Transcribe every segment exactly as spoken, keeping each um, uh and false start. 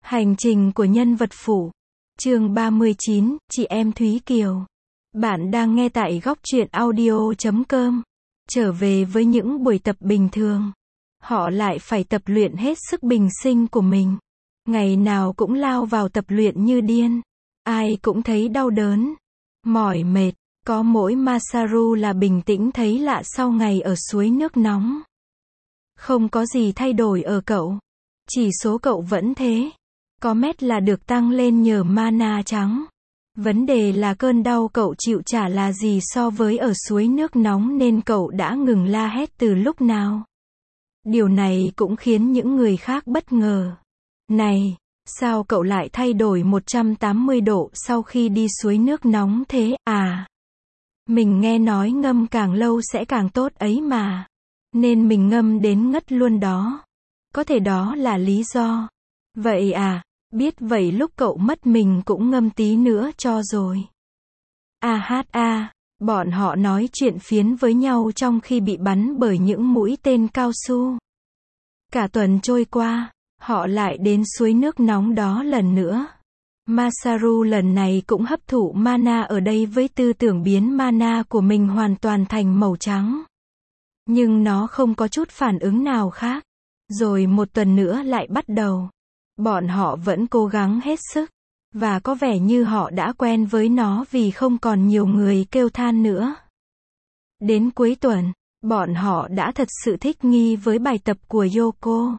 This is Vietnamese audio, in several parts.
Hành trình của nhân vật phụ. Chương ba mươi chín, chị em Thúy Kiều. Bạn đang nghe tại góc truyện audio chấm com. Trở về với những buổi tập bình thường, họ lại phải tập luyện hết sức bình sinh của mình. Ngày nào cũng lao vào tập luyện như điên. Ai cũng thấy đau đớn, mỏi mệt. Có mỗi Masaru là bình tĩnh thấy lạ sau ngày ở suối nước nóng. Không có gì thay đổi ở cậu. Chỉ số cậu vẫn thế. Có mét là được tăng lên nhờ mana trắng. Vấn đề là cơn đau cậu chịu chả là gì so với ở suối nước nóng nên cậu đã ngừng la hét từ lúc nào. Điều này cũng khiến những người khác bất ngờ. Này, sao cậu lại thay đổi một trăm tám mươi độ sau khi đi suối nước nóng thế à? Mình nghe nói ngâm càng lâu sẽ càng tốt ấy mà. Nên mình ngâm đến ngất luôn đó. Có thể đó là lý do. Vậy à, biết vậy lúc cậu mất mình cũng ngâm tí nữa cho rồi. A hát a, bọn họ nói chuyện phiến với nhau trong khi bị bắn bởi những mũi tên cao su. Cả tuần trôi qua, họ lại đến suối nước nóng đó lần nữa. Masaru lần này cũng hấp thụ mana ở đây với tư tưởng biến mana của mình hoàn toàn thành màu trắng. Nhưng nó không có chút phản ứng nào khác. Rồi một tuần nữa lại bắt đầu. Bọn họ vẫn cố gắng hết sức. Và có vẻ như họ đã quen với nó vì không còn nhiều người kêu than nữa. Đến cuối tuần, bọn họ đã thật sự thích nghi với bài tập của Yoko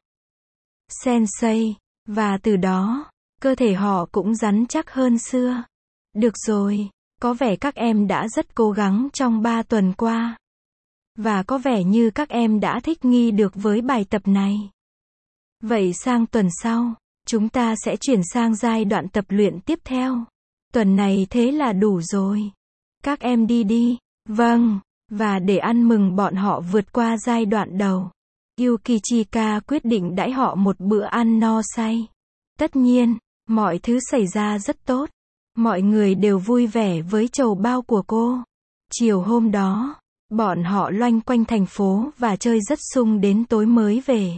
Sensei. Và từ đó, cơ thể họ cũng rắn chắc hơn xưa. Được rồi, có vẻ các em đã rất cố gắng trong ba tuần qua. Và có vẻ như các em đã thích nghi được với bài tập này. Vậy sang tuần sau, chúng ta sẽ chuyển sang giai đoạn tập luyện tiếp theo. Tuần này thế là đủ rồi. Các em đi đi. Vâng. Và để ăn mừng bọn họ vượt qua giai đoạn đầu, Yukichika quyết định đãi họ một bữa ăn no say. Tất nhiên, mọi thứ xảy ra rất tốt. Mọi người đều vui vẻ với trầu bao của cô. Chiều hôm đó, bọn họ loanh quanh thành phố và chơi rất sung đến tối mới về.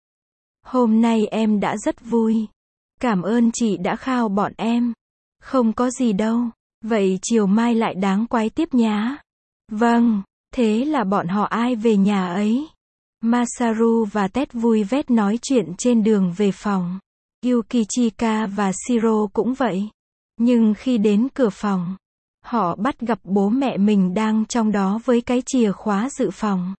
Hôm nay em đã rất vui. Cảm ơn chị đã khao bọn em. Không có gì đâu. Vậy chiều mai lại đáng quái tiếp nhá. Vâng, thế là bọn họ ai về nhà ấy. Masaru và Tet vui vét nói chuyện trên đường về phòng. Yukichika và Shiro cũng vậy. Nhưng khi đến cửa phòng, họ bắt gặp bố mẹ mình đang trong đó với cái chìa khóa dự phòng.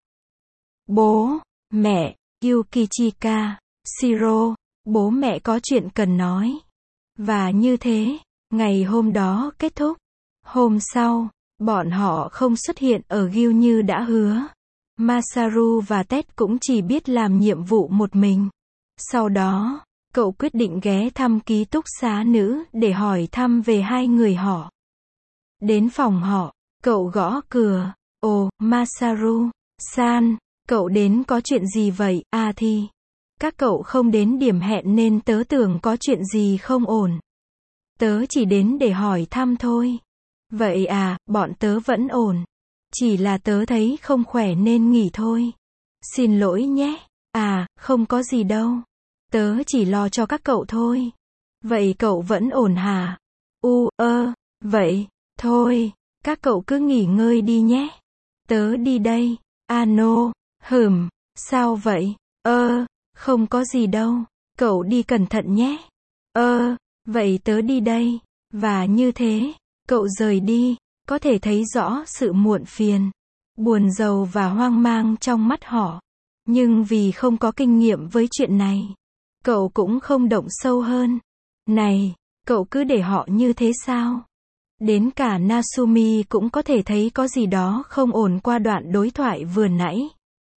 Bố, mẹ, Yukichika, Shiro, bố mẹ có chuyện cần nói. Và như thế, ngày hôm đó kết thúc. Hôm sau, bọn họ không xuất hiện ở Gil như đã hứa. Masaru và Tet cũng chỉ biết làm nhiệm vụ một mình. Sau đó, cậu quyết định ghé thăm ký túc xá nữ để hỏi thăm về hai người họ. Đến phòng họ, cậu gõ cửa. Ồ, Masaru, san, cậu đến có chuyện gì vậy? À thì, các cậu không đến điểm hẹn nên tớ tưởng có chuyện gì không ổn. Tớ chỉ đến để hỏi thăm thôi. Vậy à, bọn tớ vẫn ổn. Chỉ là tớ thấy không khỏe nên nghỉ thôi. Xin lỗi nhé. À, không có gì đâu. Tớ chỉ lo cho các cậu thôi. Vậy cậu vẫn ổn hả? U, ơ, vậy, thôi, các cậu cứ nghỉ ngơi đi nhé. Tớ đi đây. Ano, hừm, sao vậy? Ơ, không có gì đâu. Cậu đi cẩn thận nhé. Ơ, vậy tớ đi đây. Và như thế, cậu rời đi, có thể thấy rõ sự muộn phiền, buồn rầu và hoang mang trong mắt họ. Nhưng vì không có kinh nghiệm với chuyện này, cậu cũng không động sâu hơn. Này, cậu cứ để họ như thế sao? Đến cả Nasumi cũng có thể thấy có gì đó không ổn qua đoạn đối thoại vừa nãy.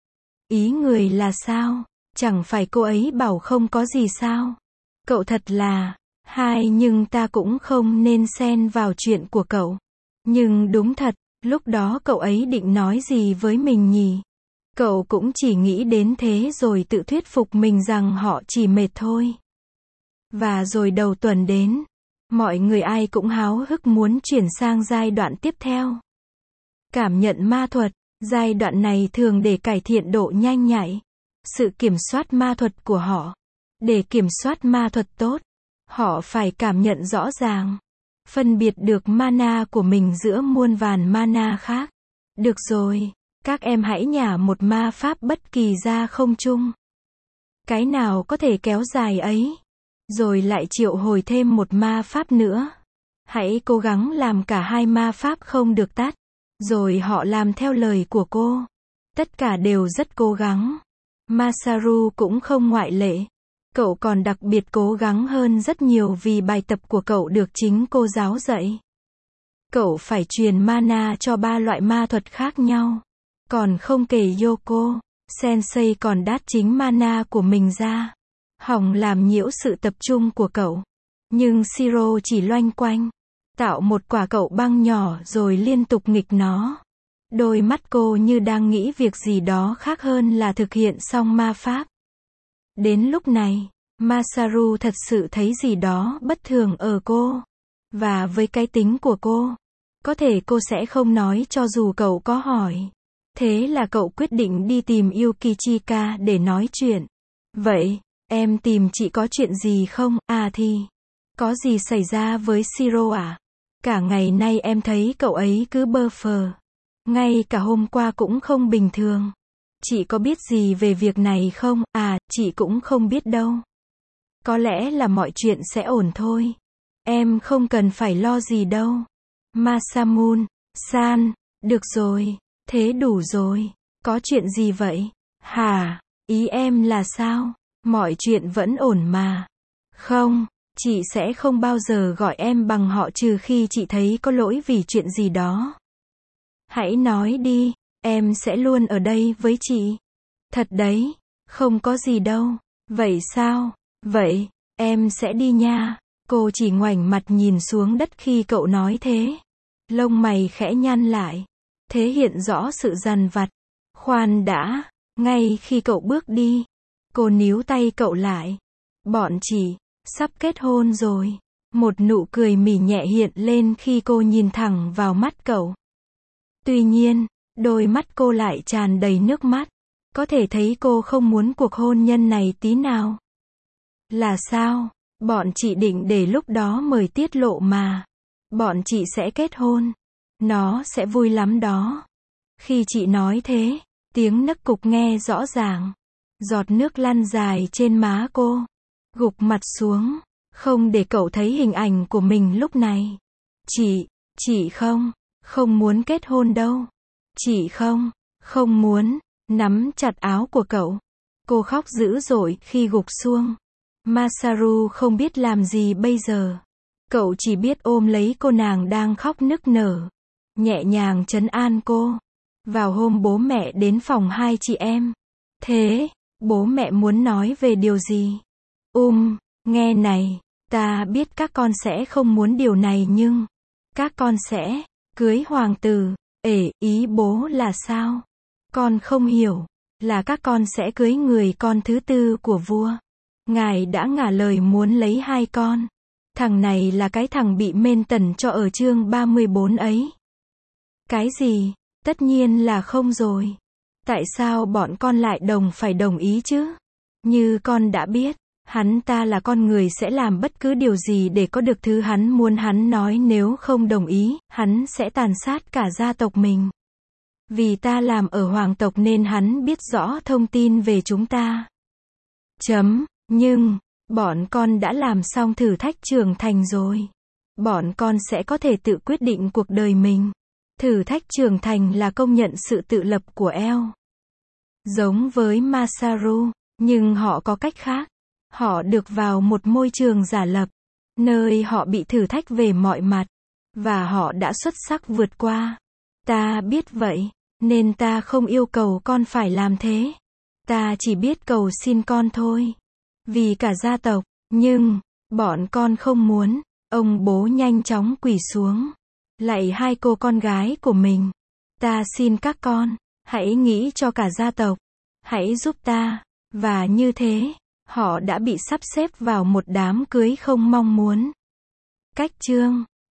Ý người là sao? Chẳng phải cô ấy bảo không có gì sao? Cậu thật là... Hai nhưng ta cũng không nên xen vào chuyện của cậu. Nhưng đúng thật, lúc đó cậu ấy định nói gì với mình nhỉ? Cậu cũng chỉ nghĩ đến thế rồi tự thuyết phục mình rằng họ chỉ mệt thôi. Và rồi đầu tuần đến, mọi người ai cũng háo hức muốn chuyển sang giai đoạn tiếp theo. Cảm nhận ma thuật, giai đoạn này thường để cải thiện độ nhanh nhạy, sự kiểm soát ma thuật của họ. Để kiểm soát ma thuật tốt, Họ phải cảm nhận rõ ràng, phân biệt được mana của mình giữa muôn vàn mana khác. Được rồi, các em hãy nhả một ma pháp bất kỳ ra không trung. Cái nào có thể kéo dài ấy. Rồi lại triệu hồi thêm một ma pháp nữa. Hãy cố gắng làm cả hai ma pháp không được tắt. Rồi họ làm theo lời của cô. Tất cả đều rất cố gắng. Masaru cũng không ngoại lệ. Cậu còn đặc biệt cố gắng hơn rất nhiều vì bài tập của cậu được chính cô giáo dạy. Cậu phải truyền mana cho ba loại ma thuật khác nhau. Còn không kể Yoko, Sensei còn đát chính mana của mình ra. Hỏng làm nhiễu sự tập trung của cậu. Nhưng Shiro chỉ loanh quanh. Tạo một quả cậu băng nhỏ rồi liên tục nghịch nó. Đôi mắt cô như đang nghĩ việc gì đó khác hơn là thực hiện xong ma pháp. Đến lúc này, Masaru thật sự thấy gì đó bất thường ở cô. Và với cái tính của cô, có thể cô sẽ không nói cho dù cậu có hỏi. Thế là cậu quyết định đi tìm Yukichika để nói chuyện. Vậy, em tìm chị có chuyện gì không? À thì, có gì xảy ra với Shiro à? Cả ngày nay em thấy cậu ấy cứ bơ phờ. Ngay cả hôm qua cũng không bình thường. Chị có biết gì về việc này không? À, chị cũng không biết đâu. Có lẽ là mọi chuyện sẽ ổn thôi. Em không cần phải lo gì đâu. Masamune, san, được rồi, thế đủ rồi. Có chuyện gì vậy? Hả? Ý em là sao? Mọi chuyện vẫn ổn mà. Không, chị sẽ không bao giờ gọi em bằng họ trừ khi chị thấy có lỗi vì chuyện gì đó. Hãy nói đi, em sẽ luôn ở đây với chị. Thật đấy, không có gì đâu. Vậy sao? Vậy, em sẽ đi nha. Cô chỉ ngoảnh mặt nhìn xuống đất khi cậu nói thế. Lông mày khẽ nhăn lại. Thế hiện rõ sự dằn vặt. Khoan đã, ngay khi cậu bước đi, cô níu tay cậu lại. Bọn chị sắp kết hôn rồi. Một nụ cười mỉa nhẹ hiện lên khi cô nhìn thẳng vào mắt cậu. Tuy nhiên, đôi mắt cô lại tràn đầy nước mắt. Có thể thấy cô không muốn cuộc hôn nhân này tí nào. Là sao? Bọn chị định để lúc đó mời tiết lộ mà. Bọn chị sẽ kết hôn. Nó sẽ vui lắm đó. Khi chị nói thế, tiếng nấc cục nghe rõ ràng. Giọt nước lăn dài trên má cô. Gục mặt xuống. Không để cậu thấy hình ảnh của mình lúc này. Chị, chị không, không muốn kết hôn đâu. Chị không, không muốn, nắm chặt áo của cậu. Cô khóc dữ dội khi gục xuống. Masaru không biết làm gì bây giờ. Cậu chỉ biết ôm lấy cô nàng đang khóc nức nở. Nhẹ nhàng trấn an cô. Vào hôm bố mẹ đến phòng hai chị em. Thế, bố mẹ muốn nói về điều gì? Um, nghe này, ta biết các con sẽ không muốn điều này nhưng các con sẽ cưới hoàng tử. Ể, ý bố là sao? Con không hiểu. Là các con sẽ cưới người con thứ tư của vua. Ngài đã ngả lời muốn lấy hai con. Thằng này là cái thằng bị mên tần cho ở chương ba mươi bốn ấy. Cái gì? Tất nhiên là không rồi. Tại sao bọn con lại đồng phải đồng ý chứ? Như con đã biết, hắn ta là con người sẽ làm bất cứ điều gì để có được thứ hắn muốn. Hắn nói nếu không đồng ý, hắn sẽ tàn sát cả gia tộc mình. Vì ta làm ở hoàng tộc nên hắn biết rõ thông tin về chúng ta. Chấm. Nhưng, bọn con đã làm xong thử thách trưởng thành rồi. Bọn con sẽ có thể tự quyết định cuộc đời mình. Thử thách trưởng thành là công nhận sự tự lập của eo. Giống với Masaru, nhưng họ có cách khác. Họ được vào một môi trường giả lập, nơi họ bị thử thách về mọi mặt. Và họ đã xuất sắc vượt qua. Ta biết vậy, nên ta không yêu cầu con phải làm thế. Ta chỉ biết cầu xin con thôi. Vì cả gia tộc, nhưng, bọn con không muốn. Ông bố nhanh chóng quỳ xuống. Lạy hai cô con gái của mình. Ta xin các con, hãy nghĩ cho cả gia tộc. Hãy giúp ta. Và như thế, họ đã bị sắp xếp vào một đám cưới không mong muốn. Cách chương